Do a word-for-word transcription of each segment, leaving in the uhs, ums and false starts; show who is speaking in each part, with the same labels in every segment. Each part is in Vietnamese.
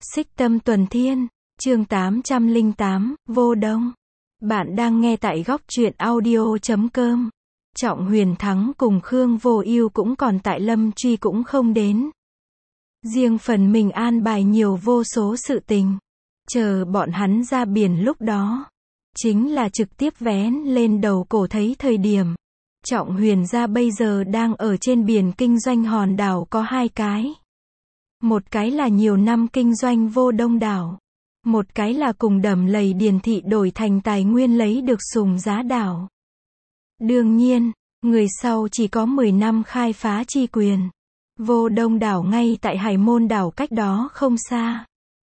Speaker 1: Xích Tâm Tuần Thiên, chương tám trăm lẻ tám, Vô Đông. Bạn đang nghe tại góc truyện audio chấm com. Trọng Huyền Thắng cùng Khương Vô Ưu cũng còn tại, Lâm Truy cũng không đến. Riêng phần mình an bài nhiều vô số sự tình. Chờ bọn hắn ra biển lúc đó, chính là trực tiếp vén lên đầu cổ thấy thời điểm. Trọng Huyền gia bây giờ đang ở trên biển kinh doanh hòn đảo có hai cái. Một cái là nhiều năm kinh doanh Vô Đông đảo. Một cái là cùng Đầm Lầy Điền thị đổi thành tài nguyên lấy được Sùng Giá đảo. Đương nhiên, người sau chỉ có mười năm khai phá chi quyền. Vô Đông đảo ngay tại Hải Môn đảo cách đó không xa.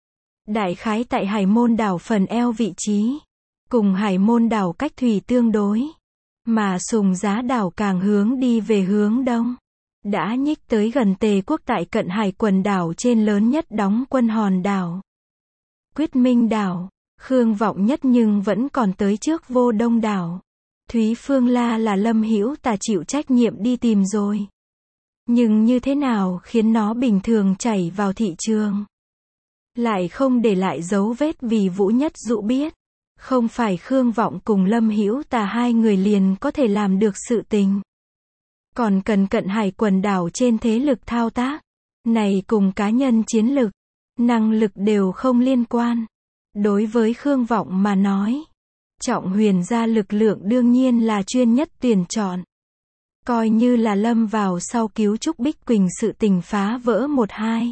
Speaker 1: Đại khái tại Hải Môn đảo phần eo vị trí. Cùng Hải Môn đảo cách thủy tương đối. Mà Sùng Giá đảo càng hướng đi về hướng đông. Đã nhích tới gần Tề quốc tại cận hải quần đảo trên lớn nhất đóng quân hòn đảo. Quyết Minh đảo, Khương Vọng Nhất nhưng vẫn còn tới trước Vô Đông đảo. Thúy Phương La là Lâm Hữu Tà chịu trách nhiệm đi tìm rồi. Nhưng như thế nào khiến nó bình thường chảy vào thị trường? Lại không để lại dấu vết vì Vũ Nhất Dụ biết. Không phải Khương Vọng cùng Lâm Hữu Tà hai người liền có thể làm được sự tình. Còn cần cận hải quần đảo trên thế lực thao tác. Này cùng cá nhân chiến lực, năng lực đều không liên quan. Đối với Khương Vọng mà nói, Trọng Huyền gia lực lượng đương nhiên là chuyên nhất tuyển chọn. Coi như là lâm vào sau cứu Trúc Bích Quỳnh sự tình phá vỡ một hai.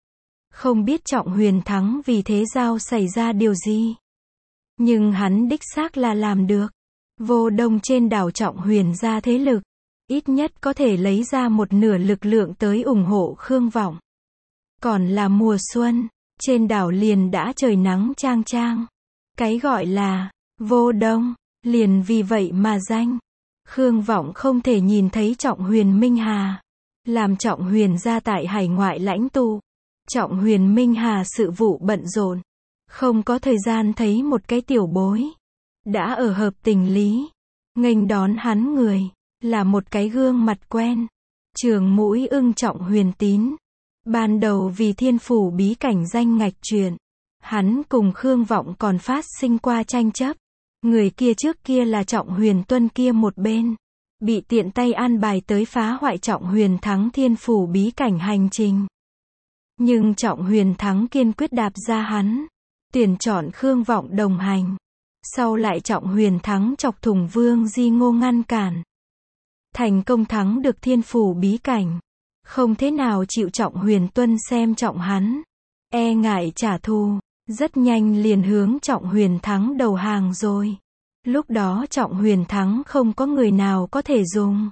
Speaker 1: Không biết Trọng Huyền Thắng vì thế giao xảy ra điều gì. Nhưng hắn đích xác là làm được. Vô Đông trên đảo Trọng Huyền gia thế lực, ít nhất có thể lấy ra một nửa lực lượng tới ủng hộ Khương Vọng. Còn là mùa xuân, trên đảo liền đã trời nắng chang chang. Cái gọi là Vô Đông, liền vì vậy mà danh. Khương Vọng không thể nhìn thấy Trọng Huyền Minh Hà. Làm Trọng Huyền gia tại hải ngoại lãnh tụ. Trọng Huyền Minh Hà sự vụ bận rộn. Không có thời gian thấy một cái tiểu bối. Đã ở hợp tình lý. Nghênh đón hắn người. Là một cái gương mặt quen. Trường Mũi Ưng Trọng Huyền Tín. Ban đầu vì Thiên Phủ bí cảnh danh ngạch chuyện. Hắn cùng Khương Vọng còn phát sinh qua tranh chấp. Người kia trước kia là Trọng Huyền Tuân kia một bên. Bị tiện tay an bài tới phá hoại Trọng Huyền Thắng Thiên Phủ bí cảnh hành trình. Nhưng Trọng Huyền Thắng kiên quyết đạp ra hắn. Tuyển chọn Khương Vọng đồng hành. Sau lại Trọng Huyền Thắng chọc thủng Vương Di Ngô ngăn cản. Thành công thắng được Thiên Phủ bí cảnh. Không thế nào chịu Trọng Huyền Tuân xem trọng hắn. E ngại trả thù. Rất nhanh liền hướng Trọng Huyền Thắng đầu hàng rồi. Lúc đó Trọng Huyền Thắng không có người nào có thể dùng.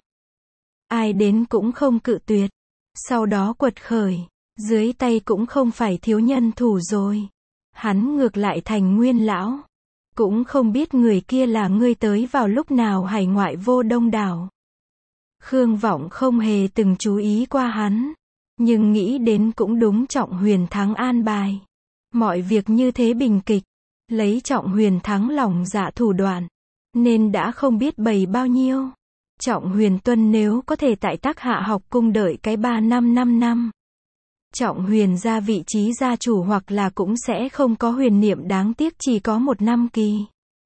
Speaker 1: Ai đến cũng không cự tuyệt. Sau đó quật khởi. Dưới tay cũng không phải thiếu nhân thủ rồi. Hắn ngược lại thành nguyên lão. Cũng không biết người kia là ngươi tới vào lúc nào hải ngoại Vô Đông đảo. Khương Vọng không hề từng chú ý qua hắn. Nhưng nghĩ đến cũng đúng Trọng Huyền Thắng an bài. Mọi việc như thế bình kịch. Lấy Trọng Huyền Thắng lòng dạ thủ đoạn. Nên đã không biết bày bao nhiêu. Trọng Huyền Tuân nếu có thể tại Tác Hạ học cung đợi cái ba năm năm năm. Trọng Huyền ra vị trí gia chủ hoặc là cũng sẽ không có huyền niệm, đáng tiếc chỉ có một năm kỳ.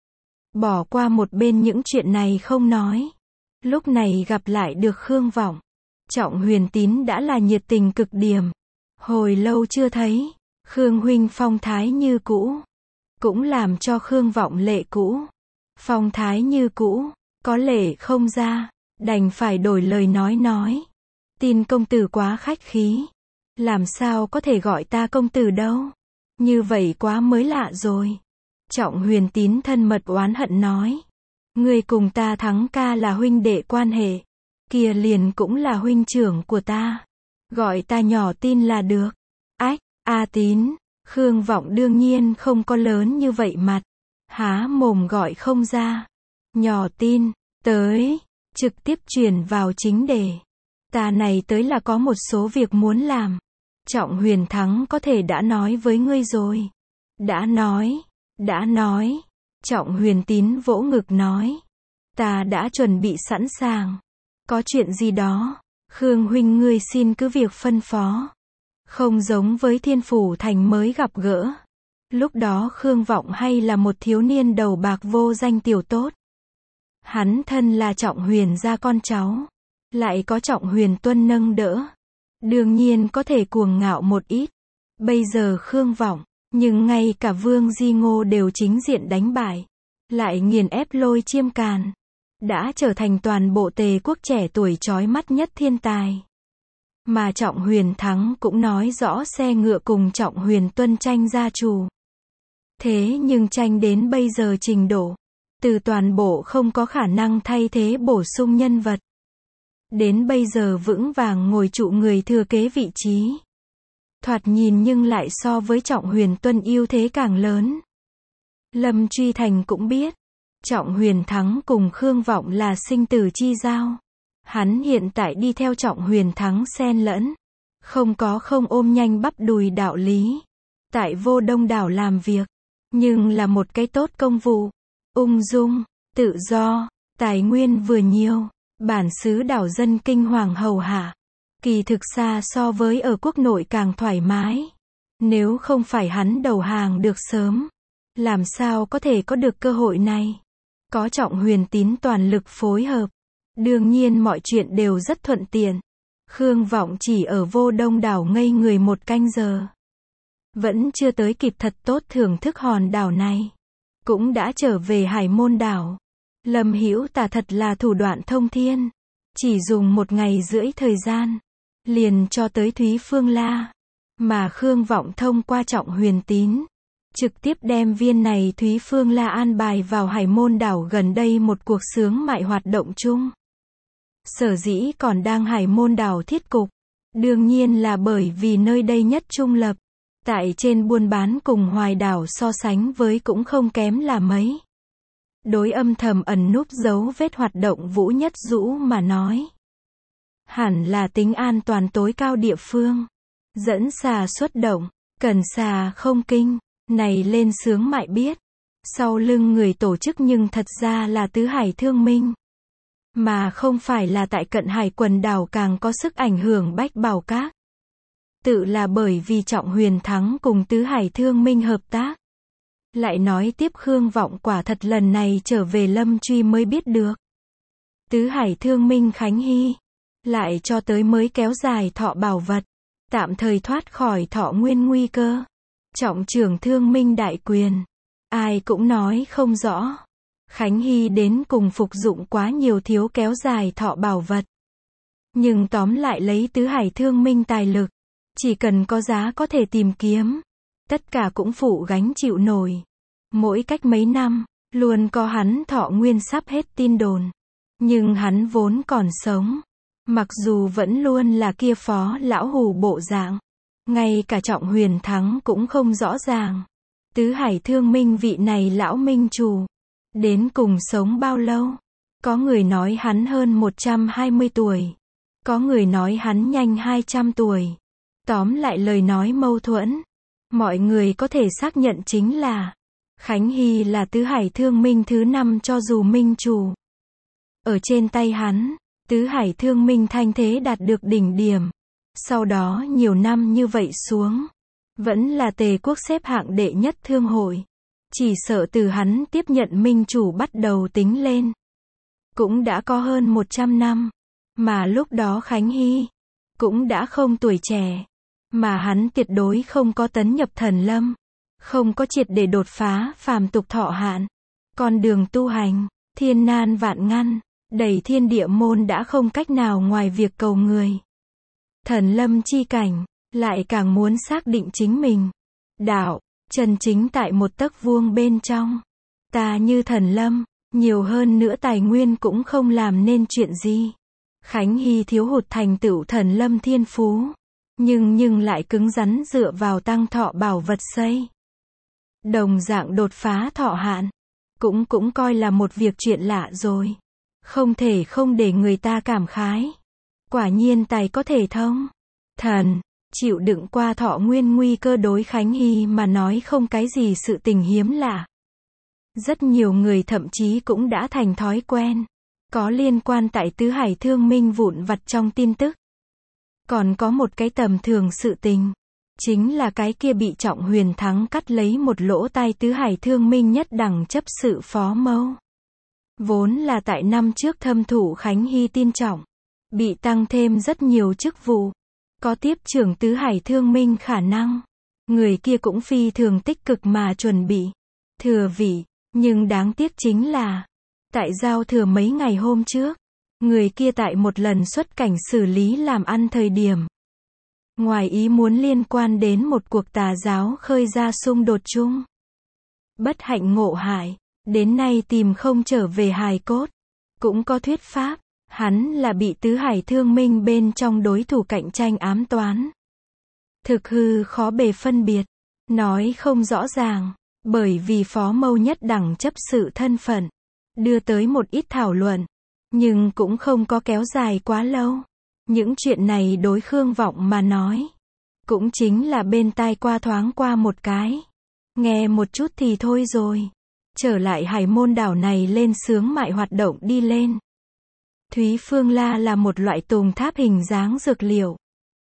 Speaker 1: Bỏ qua một bên những chuyện này không nói. Lúc này gặp lại được Khương Vọng. Trọng Huyền Tín đã là nhiệt tình cực điểm. Hồi lâu chưa thấy. Khương huynh phong thái như cũ. Cũng làm cho Khương Vọng lệ cũ. Phong thái như cũ. Có lệ không ra. Đành phải đổi lời nói nói. Tin công tử quá khách khí. Làm sao có thể gọi ta công tử đâu. Như vậy quá mới lạ rồi. Trọng Huyền Tín thân mật oán hận nói. Ngươi cùng ta Thắng ca là huynh đệ quan hệ. Kia liền cũng là huynh trưởng của ta. Gọi ta nhỏ Tin là được. Ách, A Tín. Khương Vọng đương nhiên không có lớn như vậy mặt. Há mồm gọi không ra. Nhỏ Tin, tới. Trực tiếp chuyển vào chính đề. Ta này tới là có một số việc muốn làm. Trọng Huyền Thắng có thể đã nói với ngươi rồi. Đã nói. Đã nói. Trọng Huyền Tín vỗ ngực nói. Ta đã chuẩn bị sẵn sàng. Có chuyện gì đó. Khương huynh ngươi xin cứ việc phân phó. Không giống với Thiên Phủ Thành mới gặp gỡ. Lúc đó Khương Vọng hay là một thiếu niên đầu bạc vô danh tiểu tốt. Hắn thân là Trọng Huyền gia con cháu. Lại có Trọng Huyền Tuân nâng đỡ. Đương nhiên có thể cuồng ngạo một ít. Bây giờ Khương Vọng, nhưng ngay cả Vương Di Ngô đều chính diện đánh bại. Lại nghiền ép Lôi Chiêm Càn. Đã trở thành toàn bộ Tề quốc trẻ tuổi chói mắt nhất thiên tài. Mà Trọng Huyền thắng cũng nói rõ xe ngựa cùng Trọng Huyền Tuân tranh gia chủ. Thế nhưng tranh đến bây giờ trình độ, từ toàn bộ không có khả năng thay thế bổ sung nhân vật. Đến bây giờ vững vàng ngồi trụ người thừa kế vị trí. Thoạt nhìn nhưng lại so với Trọng Huyền Tuân ưu thế càng lớn. Lâm Truy Thành cũng biết, Trọng Huyền thắng cùng Khương Vọng là sinh tử chi giao. Hắn hiện tại đi theo Trọng Huyền thắng xen lẫn. Không có không ôm nhanh bắp đùi đạo lý. Tại Vô Đông đảo làm việc. Nhưng là một cái tốt công vụ. Ung dung, tự do, tài nguyên vừa nhiều. Bản xứ đảo dân kinh hoàng hầu hạ. Kỳ thực xa so với ở quốc nội càng thoải mái. Nếu không phải hắn đầu hàng được sớm. Làm sao có thể có được cơ hội này. Có Trọng Huyền tín toàn lực phối hợp. Đương nhiên mọi chuyện đều rất thuận tiện. Khương Vọng chỉ ở Vô Đông đảo ngây người một canh giờ. Vẫn chưa tới kịp thật tốt thưởng thức hòn đảo này. Cũng đã trở về Hải Môn đảo. Lâm Hữu Tà thật là thủ đoạn thông thiên. Chỉ dùng một ngày rưỡi thời gian. Liền cho tới Thúy Phương La. Mà Khương Vọng thông qua Trọng Huyền tín. Trực tiếp đem viên này Thúy Phương La an bài vào Hải Môn đảo gần đây một cuộc sướng mại hoạt động chung. Sở dĩ còn đang Hải Môn đảo thiết cục. Đương nhiên là bởi vì nơi đây nhất trung lập. Tại trên buôn bán cùng Hoài đảo so sánh với cũng không kém là mấy. Đối âm thầm ẩn núp dấu vết hoạt động Vũ Nhất Dũ mà nói. Hẳn là tính an toàn tối cao địa phương. Dẫn xà xuất động, cần xà không kinh, này lên sướng mại biết. Sau lưng người tổ chức nhưng thật ra là Tứ Hải Thương Minh. Mà không phải là tại cận hải quần đảo càng có sức ảnh hưởng Bách Bảo Các. Tự là bởi vì Trọng Huyền thắng cùng Tứ Hải Thương Minh hợp tác. Lại nói tiếp Khương Vọng quả thật lần này trở về Lâm Truy mới biết được. Tứ Hải Thương Minh Khánh Hy. Lại cho tới mới kéo dài thọ bảo vật. Tạm thời thoát khỏi thọ nguyên nguy cơ. Trọng trưởng Thương Minh đại quyền. Ai cũng nói không rõ. Khánh Hy đến cùng phục dụng quá nhiều thiếu kéo dài thọ bảo vật. Nhưng tóm lại lấy Tứ Hải Thương Minh tài lực. Chỉ cần có giá có thể tìm kiếm. Tất cả cũng phụ gánh chịu nổi. Mỗi cách mấy năm, luôn có hắn thọ nguyên sắp hết tin đồn. Nhưng hắn vốn còn sống. Mặc dù vẫn luôn là kia phó lão hù bộ dạng. Ngay cả Trọng Huyền thắng cũng không rõ ràng. Tứ Hải Thương Minh vị này lão minh chủ. Đến cùng sống bao lâu? Có người nói hắn hơn một trăm hai mươi tuổi. Có người nói hắn nhanh hai trăm tuổi. Tóm lại lời nói mâu thuẫn. Mọi người có thể xác nhận chính là Khánh Hy là Tứ Hải Thương Minh thứ năm cho dù minh chủ. Ở trên tay hắn, Tứ Hải Thương Minh thanh thế đạt được đỉnh điểm. Sau đó nhiều năm như vậy xuống, vẫn là Tề quốc xếp hạng đệ nhất thương hội. Chỉ sợ từ hắn tiếp nhận minh chủ bắt đầu tính lên. Cũng đã có hơn một trăm năm. Mà lúc đó Khánh Hy cũng đã không tuổi trẻ. Mà hắn tuyệt đối không có tấn nhập thần lâm. Không có triệt để đột phá phàm tục thọ hạn. Con đường tu hành, thiên nan vạn ngăn, đầy thiên địa môn đã không cách nào ngoài việc cầu người. Thần lâm chi cảnh, lại càng muốn xác định chính mình. Đạo, chân chính tại một tấc vuông bên trong. Ta như thần lâm, nhiều hơn nữa tài nguyên cũng không làm nên chuyện gì. Khánh Hy thiếu hụt thành tựu thần lâm thiên phú. Nhưng nhưng lại cứng rắn dựa vào tăng thọ bảo vật xây. Đồng dạng đột phá thọ hạn. Cũng cũng coi là một việc chuyện lạ rồi. Không thể không để người ta cảm khái. Quả nhiên tài có thể thông. Thần, chịu đựng qua thọ nguyên nguy cơ đối Khánh Hy mà nói không cái gì sự tình hiếm lạ. Rất nhiều người thậm chí cũng đã thành thói quen. Có liên quan tại Tứ Hải Thương Minh vụn vặt trong tin tức. Còn có một cái tầm thường sự tình. chính là cái kia bị Trọng Huyền Thắng cắt lấy một lỗ tai tứ hải thương minh nhất đẳng chấp sự phó mâu. Vốn là tại năm trước thâm thủ Khánh Hy tin Trọng, bị tăng thêm rất nhiều chức vụ, có tiếp trưởng tứ hải thương minh khả năng. Người kia cũng phi thường tích cực mà chuẩn bị thừa vị, nhưng đáng tiếc chính là, tại giao thừa mấy ngày hôm trước, người kia tại một lần xuất cảnh xử lý làm ăn thời điểm, ngoài ý muốn liên quan đến một cuộc tà giáo khơi ra xung đột chung. Bất hạnh ngộ hại, đến nay tìm không trở về hài cốt. Cũng có thuyết pháp, hắn là bị tứ hải thương minh bên trong đối thủ cạnh tranh ám toán. Thực hư khó bề phân biệt, nói không rõ ràng, bởi vì phó mâu nhất đẳng chấp sự thân phận, đưa tới một ít thảo luận, nhưng cũng không có kéo dài quá lâu. Những chuyện này đối Khương Vọng mà nói, cũng chính là bên tai qua thoáng qua một cái. Nghe một chút thì thôi rồi. Trở lại Hải Môn đảo này lên sướng mại hoạt động đi lên. Thúy Phương La là một loại tùng tháp hình dáng dược liệu.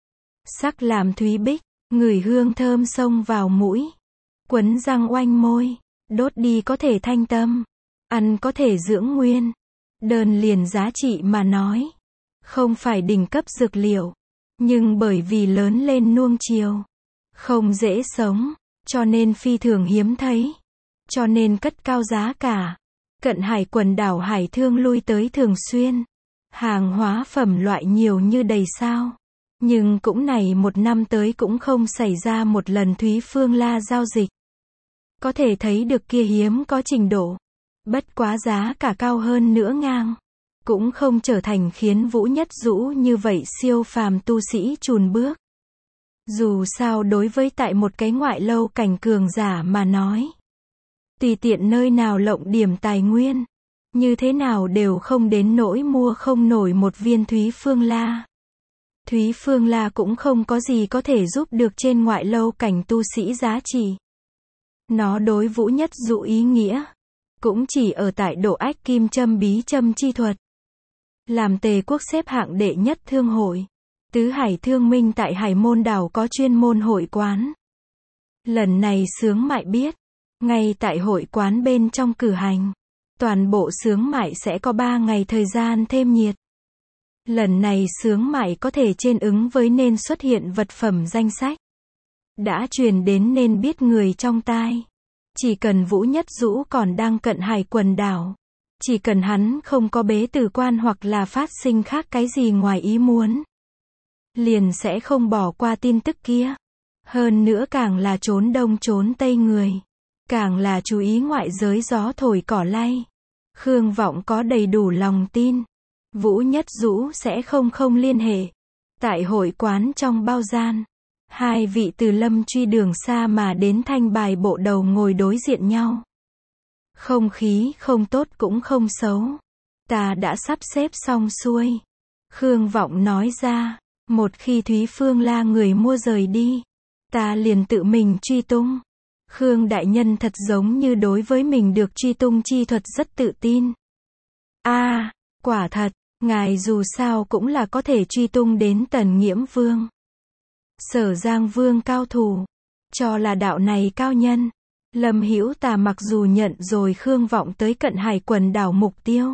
Speaker 1: Sắc làm thúy bích, ngửi hương thơm xông vào mũi. Quấn răng oanh môi, đốt đi có thể thanh tâm, ăn có thể dưỡng nguyên. Đơn liền giá trị mà nói, không phải đỉnh cấp dược liệu, nhưng bởi vì lớn lên nuông chiều, không dễ sống, cho nên phi thường hiếm thấy, cho nên cất cao giá cả. Cận hải quần đảo hải thương lui tới thường xuyên, hàng hóa phẩm loại nhiều như đầy sao. Nhưng cũng này một năm tới cũng không xảy ra một lần Thúy Phương La giao dịch. Có thể thấy được kia hiếm có trình độ. Bất quá giá cả cao hơn nữa ngang, cũng không trở thành khiến Vũ Nhất Dũ như vậy siêu phàm tu sĩ chùn bước. Dù sao đối với tại một cái ngoại lâu cảnh cường giả mà nói, tùy tiện nơi nào lộng điểm tài nguyên, như thế nào đều không đến nỗi mua không nổi một viên Thúy Phương La. Thúy Phương La cũng không có gì có thể giúp được trên ngoại lâu cảnh tu sĩ giá trị. Nó đối Vũ Nhất Dụ ý nghĩa, cũng chỉ ở tại độ ách kim châm bí châm chi thuật. Làm Tề quốc xếp hạng đệ nhất thương hội, Tứ Hải Thương Minh tại Hải Môn đảo có chuyên môn hội quán. Lần này sướng mại biết, ngay tại hội quán bên trong cử hành, toàn bộ sướng mại sẽ có ba ngày thời gian thêm nhiệt. Lần này sướng mại có thể trên ứng với nên xuất hiện vật phẩm danh sách, đã truyền đến nên biết người trong tai. Chỉ cần Vũ Nhất Dũ còn đang cận hải quần đảo, chỉ cần hắn không có bế tử quan hoặc là phát sinh khác cái gì ngoài ý muốn, liền sẽ không bỏ qua tin tức kia. Hơn nữa càng là trốn đông trốn tây người, càng là chú ý ngoại giới gió thổi cỏ lay. Khương Vọng có đầy đủ lòng tin, Vũ Nhất Dũ sẽ không không liên hệ. Tại hội quán trong bao gian, hai vị từ Lâm Truy đường xa mà đến thanh bài bộ đầu ngồi đối diện nhau. Không khí không tốt cũng không xấu. Ta đã sắp xếp xong xuôi. Khương Vọng nói ra, một khi Thúy Phương La người mua rời đi, ta liền tự mình truy tung. Khương đại nhân thật giống như đối với mình được truy tung chi thuật rất tự tin. A, à, quả thật, ngài dù sao cũng là có thể truy tung đến Tần Nghiễm Vương, Sở Giang Vương cao thủ, cho là đạo này cao nhân. Lâm Hữu Tà mặc dù nhận rồi Khương Vọng tới cận hải quần đảo mục tiêu,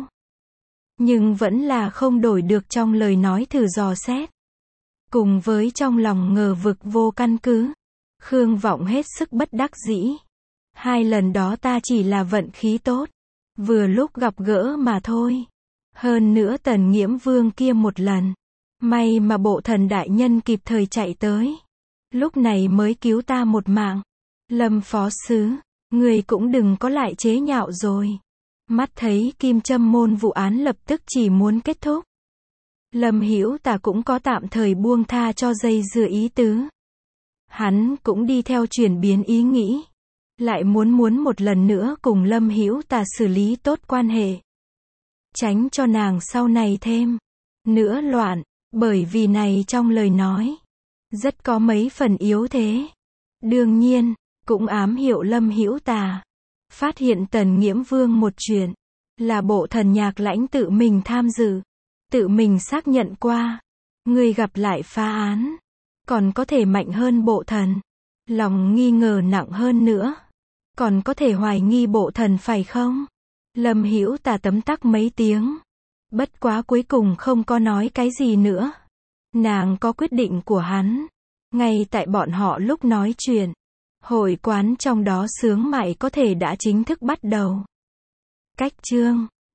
Speaker 1: nhưng vẫn là không đổi được trong lời nói thử dò xét. Cùng với trong lòng ngờ vực vô căn cứ, Khương Vọng hết sức bất đắc dĩ. Hai lần đó ta chỉ là vận khí tốt, vừa lúc gặp gỡ mà thôi. Hơn nữa Tần Nghiễm Vương kia một lần, may mà bộ thần đại nhân kịp thời chạy tới, lúc này mới cứu ta một mạng. Lâm phó sứ, người cũng đừng có lại chế nhạo rồi. Mắt thấy Kim Châm môn vụ án lập tức chỉ muốn kết thúc, Lâm Hữu Tà cũng có tạm thời buông tha cho dây dưa ý tứ. Hắn cũng đi theo chuyển biến ý nghĩ, lại muốn muốn một lần nữa cùng Lâm Hữu Tà xử lý tốt quan hệ, tránh cho nàng sau này thêm nữa loạn, bởi vì này trong lời nói rất có mấy phần yếu thế. Đương nhiên, cũng ám hiệu Lâm Hữu Tà phát hiện Tần Nghiễm Vương một chuyện, là bộ thần nhạc lãnh tự mình tham dự, tự mình xác nhận qua, người gặp lại phá án, Còn có thể mạnh hơn bộ thần. Lòng nghi ngờ nặng hơn nữa. Còn có thể hoài nghi bộ thần phải không? Lâm Hữu Tà tấm tắc mấy tiếng. Bất quá cuối cùng không có nói cái gì nữa. Nàng có quyết định của hắn. Ngay tại bọn họ lúc nói chuyện, hội quán trong đó sướng mại có thể đã chính thức bắt đầu. Cách chương